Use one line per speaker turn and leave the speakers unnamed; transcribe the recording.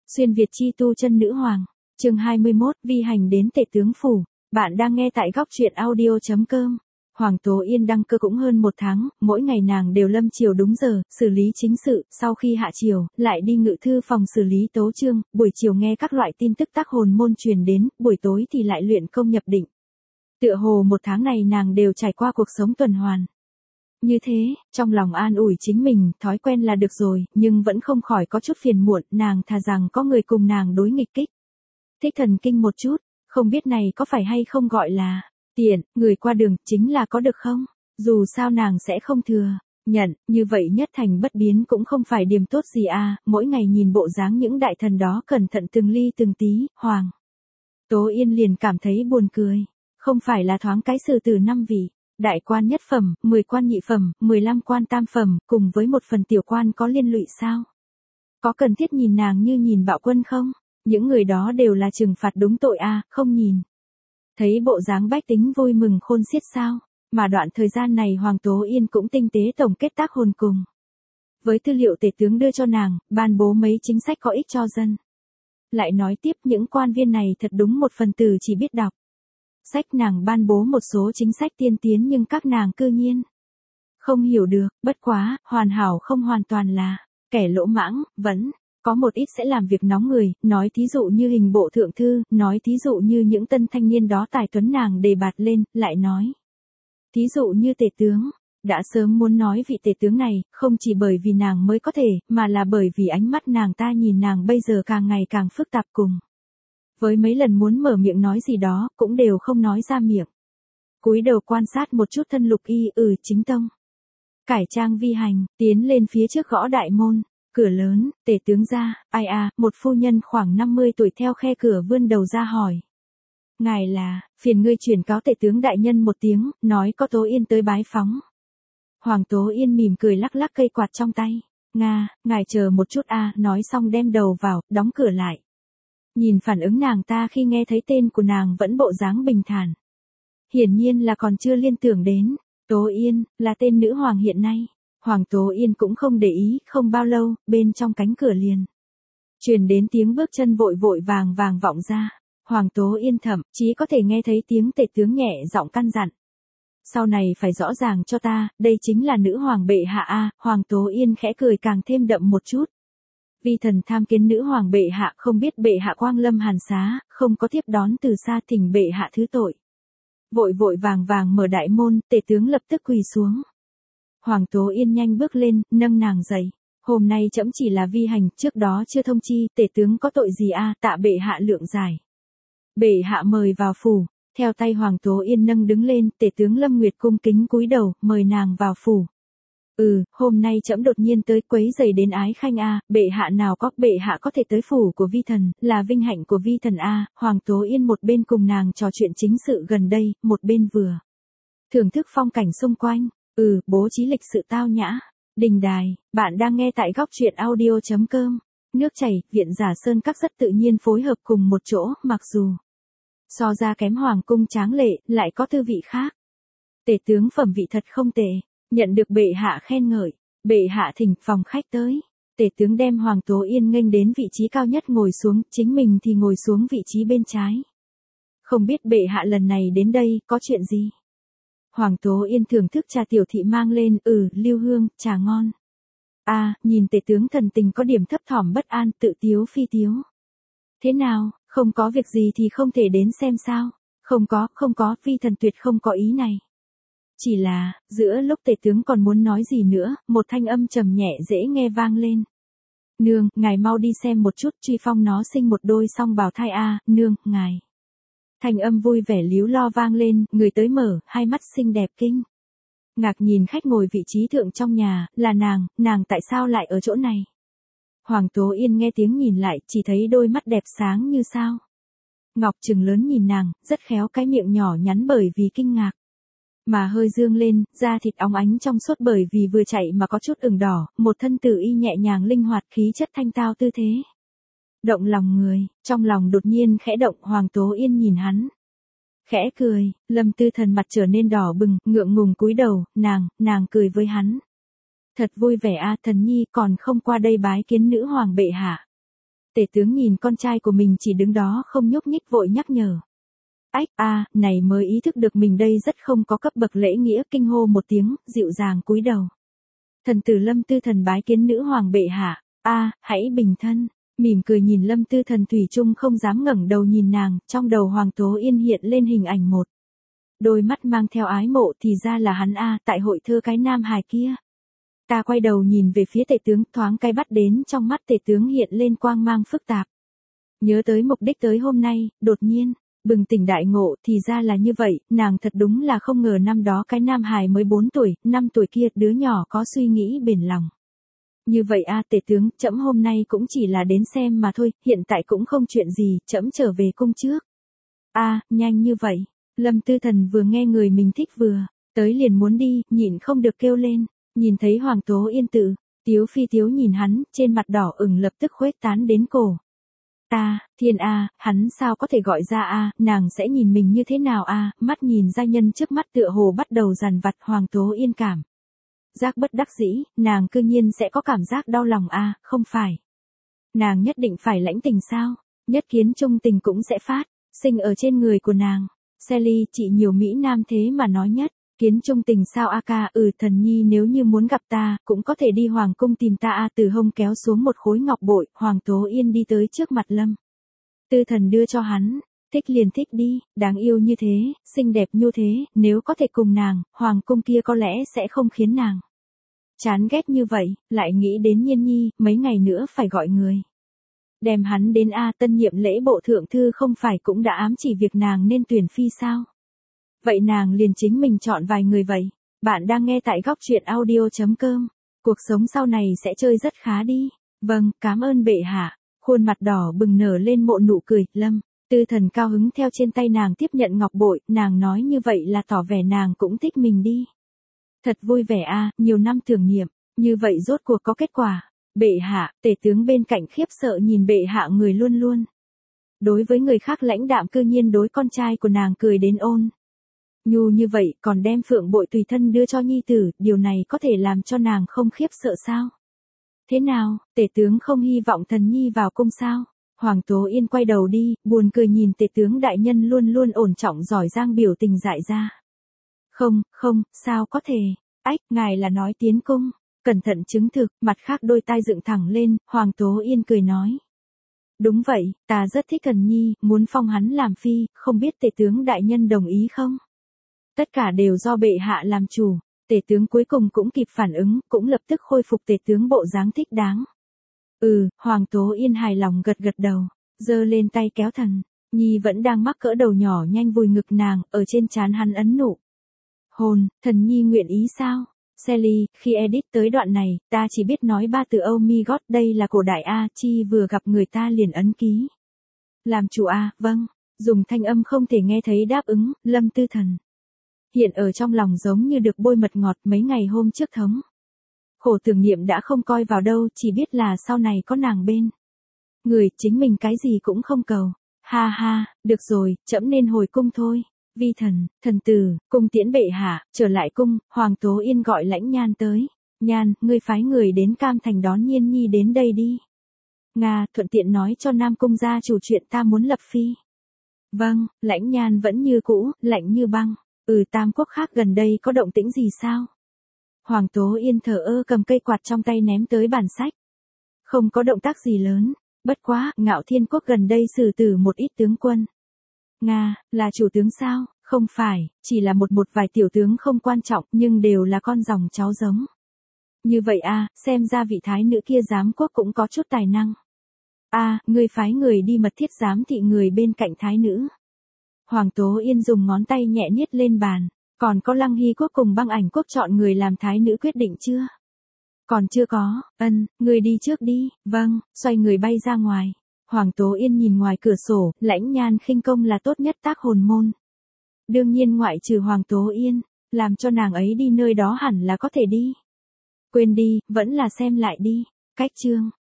Xuyên Việt chi tu chân nữ hoàng, chương 21, vi hành đến Tể tướng phủ. Bạn đang nghe tại góc truyện audio.com. Hoàng Tố Yên đăng cơ cũng hơn 1 tháng, mỗi ngày nàng đều lâm triều đúng giờ, xử lý chính sự, sau khi hạ triều, lại đi ngự thư phòng xử lý tấu chương, buổi chiều nghe các loại tin tức tác hồn môn truyền đến, buổi tối thì lại luyện công nhập định. Tựa hồ 1 tháng này nàng đều trải qua cuộc sống tuần hoàn. Như thế, trong lòng an ủi chính mình, thói quen là được rồi, nhưng vẫn không khỏi có chút phiền muộn, nàng thà rằng có người cùng nàng đối nghịch kích. Thích thần kinh một chút, không biết này có phải hay không gọi là tiện, người qua đường, chính là có được không? Dù sao nàng sẽ không thừa nhận, như vậy nhất thành bất biến cũng không phải điểm tốt gì à, mỗi ngày nhìn bộ dáng những đại thần đó cẩn thận từng ly từng tí, Hoàng Tố Yên liền cảm thấy buồn cười, không phải là thoáng cái sử tử 5 vị. Đại quan nhất phẩm, 10 quan nhị phẩm, 15 quan tam phẩm, cùng với 1 phần tiểu quan có liên lụy sao? Có cần thiết nhìn nàng như nhìn bạo quân không? Những người đó đều là trừng phạt đúng tội à, không nhìn. Thấy bộ dáng bách tính vui mừng khôn xiết sao? Mà đoạn thời gian này Hoàng Tố Yên cũng tinh tế tổng kết tác hồn cùng. Với tư liệu tể tướng đưa cho nàng, ban bố mấy chính sách có ích cho dân. Lại nói tiếp những quan viên này thật đúng một phần tử chỉ biết đọc. Sách nàng ban bố một số chính sách tiên tiến nhưng các nàng cư nhiên không hiểu được, bất quá, hoàn hảo không hoàn toàn là kẻ lỗ mãng, vẫn có một ít sẽ làm việc nóng người, nói thí dụ như hình bộ thượng thư, nói thí dụ như những tân thanh niên đó tài tuấn nàng đề bạt lên, lại nói thí dụ như tể tướng, đã sớm muốn nói vị tể tướng này, không chỉ bởi vì nàng mới có thể, mà là bởi vì ánh mắt nàng ta nhìn nàng bây giờ càng ngày càng phức tạp cùng. Với mấy lần muốn mở miệng nói gì đó, cũng đều không nói ra miệng. Cúi đầu quan sát một chút thân Lục Y, chính tông. Cải trang vi hành, tiến lên phía trước gõ đại môn, cửa lớn, tể tướng ra, ai à, một phu nhân khoảng 50 tuổi theo khe cửa vươn đầu ra hỏi. Ngài là, phiền ngươi chuyển cáo tể tướng đại nhân một tiếng, nói có Tố Yên tới bái phóng. Hoàng Tố Yên mỉm cười lắc lắc cây quạt trong tay. Ngài chờ một chút a, nói xong đem đầu vào, đóng cửa lại. Nhìn phản ứng nàng ta khi nghe thấy tên của nàng vẫn bộ dáng bình thản. Hiển nhiên là còn chưa liên tưởng đến, Tố Yên, là tên nữ hoàng hiện nay. Hoàng Tố Yên cũng không để ý, không bao lâu, bên trong cánh cửa liền truyền đến tiếng bước chân vội vội vàng vàng vọng ra. Hoàng Tố Yên thậm chí có thể nghe thấy tiếng tể tướng nhẹ giọng căn dặn. Sau này phải rõ ràng cho ta, đây chính là nữ hoàng bệ hạ a. Hoàng Tố Yên khẽ cười càng thêm đậm một chút. Vi thần tham kiến nữ hoàng bệ hạ, không biết bệ hạ quang lâm hàn xá, không có tiếp đón từ xa, thỉnh bệ hạ thứ tội. Vội vội vàng vàng mở đại môn, tể tướng lập tức quỳ xuống. Hoàng Tố Yên nhanh bước lên, nâng nàng dậy. Hôm nay trẫm chỉ là vi hành, trước đó chưa thông chi, tể tướng có tội gì a? Tạ bệ hạ lượng giải. Bệ hạ mời vào phủ. Theo tay Hoàng Tố Yên nâng đứng lên, tể tướng Lâm Nguyệt cung kính cúi đầu, mời nàng vào phủ. Hôm nay trẫm đột nhiên tới quấy rầy đến ái khanh a, bệ hạ nào có, bệ hạ có thể tới phủ của vi thần, là vinh hạnh của vi thần a. Hoàng Tố Yên một bên cùng nàng trò chuyện chính sự gần đây, một bên vừa thưởng thức phong cảnh xung quanh, bố trí lịch sự tao nhã, đình đài. Bạn đang nghe tại góc truyện audio.com. Nước chảy, viện Giả Sơn Các rất tự nhiên phối hợp cùng một chỗ, mặc dù so ra kém hoàng cung tráng lệ, lại có tư vị khác. Tể tướng phẩm vị thật không tệ. Nhận được bệ hạ khen ngợi, bệ hạ thỉnh phòng khách tới. Tể tướng đem Hoàng Tố Yên nghênh đến vị trí cao nhất ngồi xuống, chính mình thì ngồi xuống vị trí bên trái. Không biết bệ hạ lần này đến đây, có chuyện gì? Hoàng Tố Yên thưởng thức trà tiểu thị mang lên, lưu hương, trà ngon. Nhìn tể tướng thần tình có điểm thấp thỏm bất an, tự tiếu phi tiếu. Thế nào, không có việc gì thì không thể đến xem sao? Không có, vi thần tuyệt không có ý này. Chỉ là, giữa lúc tể tướng còn muốn nói gì nữa, một thanh âm trầm nhẹ dễ nghe vang lên. Nương, ngài mau đi xem một chút, Truy Phong nó sinh một đôi song bào thai a, nương, ngài. Thanh âm vui vẻ líu lo vang lên, người tới mở, hai mắt xinh đẹp kinh ngạc nhìn khách ngồi vị trí thượng trong nhà, là nàng tại sao lại ở chỗ này? Hoàng Tố Yên nghe tiếng nhìn lại, chỉ thấy đôi mắt đẹp sáng như sao ngọc trừng lớn nhìn nàng, rất khéo cái miệng nhỏ nhắn bởi vì kinh ngạc mà hơi dương lên, da thịt óng ánh trong suốt bởi vì vừa chạy mà có chút ửng đỏ, một thân tử y nhẹ nhàng linh hoạt, khí chất thanh tao tư thế động lòng người. Trong lòng đột nhiên khẽ động, Hoàng Tố Yên nhìn hắn khẽ cười, Lâm Tư Thần mặt trở nên đỏ bừng, ngượng ngùng cúi đầu, nàng cười với hắn. Thật vui vẻ a, thần nhi còn không qua đây bái kiến nữ hoàng bệ hạ. Tể tướng nhìn con trai của mình chỉ đứng đó không nhúc nhích vội nhắc nhở. Ách này mới ý thức được mình đây rất không có cấp bậc lễ nghĩa, kinh hô một tiếng, dịu dàng cúi đầu. Thần tử Lâm Tư Thần bái kiến nữ hoàng bệ hạ. Hãy bình thân. Mỉm cười nhìn Lâm Tư Thần thủy chung không dám ngẩng đầu nhìn nàng, trong đầu Hoàng Tố Yên hiện lên hình ảnh một. Đôi mắt mang theo ái mộ, thì ra là hắn tại hội thơ cái nam hài kia. Ta quay đầu nhìn về phía tể tướng, thoáng cái bắt đến trong mắt tể tướng hiện lên quang mang phức tạp. Nhớ tới mục đích tới hôm nay, đột nhiên, bừng tỉnh đại ngộ, thì ra là như vậy, nàng thật đúng là không ngờ năm đó cái nam hài mới 4 tuổi, 5 tuổi kia, đứa nhỏ có suy nghĩ bền lòng. Như vậy tể tướng, trẫm hôm nay cũng chỉ là đến xem mà thôi, hiện tại cũng không chuyện gì, trẫm trở về cung trước. Nhanh như vậy. Lâm Tư Thần vừa nghe người mình thích vừa tới liền muốn đi, nhịn không được kêu lên, nhìn thấy Hoàng Tố Yên tự tiếu phi tiếu nhìn hắn, trên mặt đỏ ửng lập tức khuếch tán đến cổ. Thiên hắn sao có thể gọi ra nàng sẽ nhìn mình như thế nào mắt nhìn giai nhân trước mắt tựa hồ bắt đầu dằn vặt. Hoàng Tố Yên cảm giác bất đắc dĩ, nàng cư nhiên sẽ có cảm giác đau lòng không phải. Nàng nhất định phải lãnh tình sao, nhất kiến trung tình cũng sẽ phát sinh ở trên người của nàng. Sally, chị nhiều Mỹ Nam thế mà nói nhất kiến trung tình sao thần nhi nếu như muốn gặp ta, cũng có thể đi hoàng cung tìm ta từ hông kéo xuống một khối ngọc bội, Hoàng Tố Yên đi tới trước mặt Lâm Tư Thần đưa cho hắn, thích liền thích đi, đáng yêu như thế, xinh đẹp như thế, nếu có thể cùng nàng, hoàng cung kia có lẽ sẽ không khiến nàng chán ghét như vậy, lại nghĩ đến Nhiên Nhi, mấy ngày nữa phải gọi người đem hắn đến tân nhiệm lễ bộ thượng thư không phải cũng đã ám chỉ việc nàng nên tuyển phi sao? Vậy nàng liền chính mình chọn vài người vậy. Bạn đang nghe tại góc truyện audio.com. Cuộc sống sau này sẽ chơi rất khá đi. Vâng, cảm ơn bệ hạ. Khuôn mặt đỏ bừng nở lên một nụ cười. Lâm Tư Thần cao hứng theo trên tay nàng tiếp nhận ngọc bội, nàng nói như vậy là tỏ vẻ nàng cũng thích mình đi. Thật vui vẻ nhiều năm tưởng niệm, như vậy rốt cuộc có kết quả. Bệ hạ, tể tướng bên cạnh khiếp sợ nhìn bệ hạ người luôn luôn đối với người khác lãnh đạm, cư nhiên đối con trai của nàng cười đến ôn nhu như vậy, còn đem phượng bội tùy thân đưa cho nhi tử, điều này có thể làm cho nàng không khiếp sợ sao? Thế nào, tể tướng không hy vọng thần nhi vào cung sao? Hoàng Tố Yên quay đầu đi, buồn cười nhìn tể tướng đại nhân luôn luôn ổn trọng giỏi giang biểu tình dại ra. Không, sao có thể? Ngài là nói tiến cung. Cẩn thận chứng thực, mặt khác đôi tai dựng thẳng lên, Hoàng Tố Yên cười nói. Đúng vậy, ta rất thích Thần Nhi, muốn phong hắn làm phi, không biết tể tướng đại nhân đồng ý không? Tất cả đều do bệ hạ làm chủ. Tể tướng cuối cùng cũng kịp phản ứng, cũng lập tức khôi phục tể tướng bộ dáng thích đáng. Hoàng Tố Yên hài lòng gật gật đầu, giơ lên tay kéo Thần Nhi vẫn đang mắc cỡ đầu nhỏ nhanh vùi ngực nàng, ở trên trán hắn ấn nụ hôn. Thần Nhi nguyện ý sao? Sally, khi edit tới đoạn này, ta chỉ biết nói 3 từ oh my god, đây là cổ đại chi vừa gặp người ta liền ấn ký. Làm chủ vâng, dùng thanh âm không thể nghe thấy đáp ứng. Lâm Tư Thần hiện ở trong lòng giống như được bôi mật ngọt. Mấy ngày hôm trước thống khổ tưởng niệm đã không coi vào đâu, chỉ biết là sau này có nàng bên người, chính mình cái gì cũng không cầu. Ha, được rồi, trẫm nên hồi cung thôi. Vi thần, thần tử, cung tiễn bệ hạ, trở lại cung. Hoàng Tố Yên gọi Lãnh Nhan tới. Nhan, ngươi phái người đến Cam Thành đón Nhiên Nhi đến đây đi. Nga, thuận tiện nói cho Nam Cung gia chủ chuyện ta muốn lập phi. Vâng, Lãnh Nhan vẫn như cũ, lạnh như băng. Tam quốc khác gần đây có động tĩnh gì sao? Hoàng Tố Yên thờ ơ cầm cây quạt trong tay ném tới bản sách. Không có động tác gì lớn, bất quá, Ngạo Thiên quốc gần đây xử tử một ít tướng quân. Nga, là chủ tướng sao? Không phải, chỉ là một vài tiểu tướng không quan trọng, nhưng đều là con dòng cháu giống. Như vậy xem ra vị thái nữ kia giám quốc cũng có chút tài năng. Ngươi phái người đi mật thiết giám thị người bên cạnh thái nữ. Hoàng Tố Yên dùng ngón tay nhẹ niết lên bàn. Còn có Lăng Hy quốc cùng Băng Ảnh quốc chọn người làm thái nữ quyết định chưa? Còn chưa có. Ngươi đi trước đi. Vâng, xoay người bay ra ngoài. Hoàng Tố Yên nhìn ngoài cửa sổ, Lãnh Nhan khinh công là tốt nhất tác hồn môn. Đương nhiên ngoại trừ Hoàng Tố Yên, làm cho nàng ấy đi nơi đó hẳn là có thể đi. Quên đi, vẫn là xem lại đi. Cách chương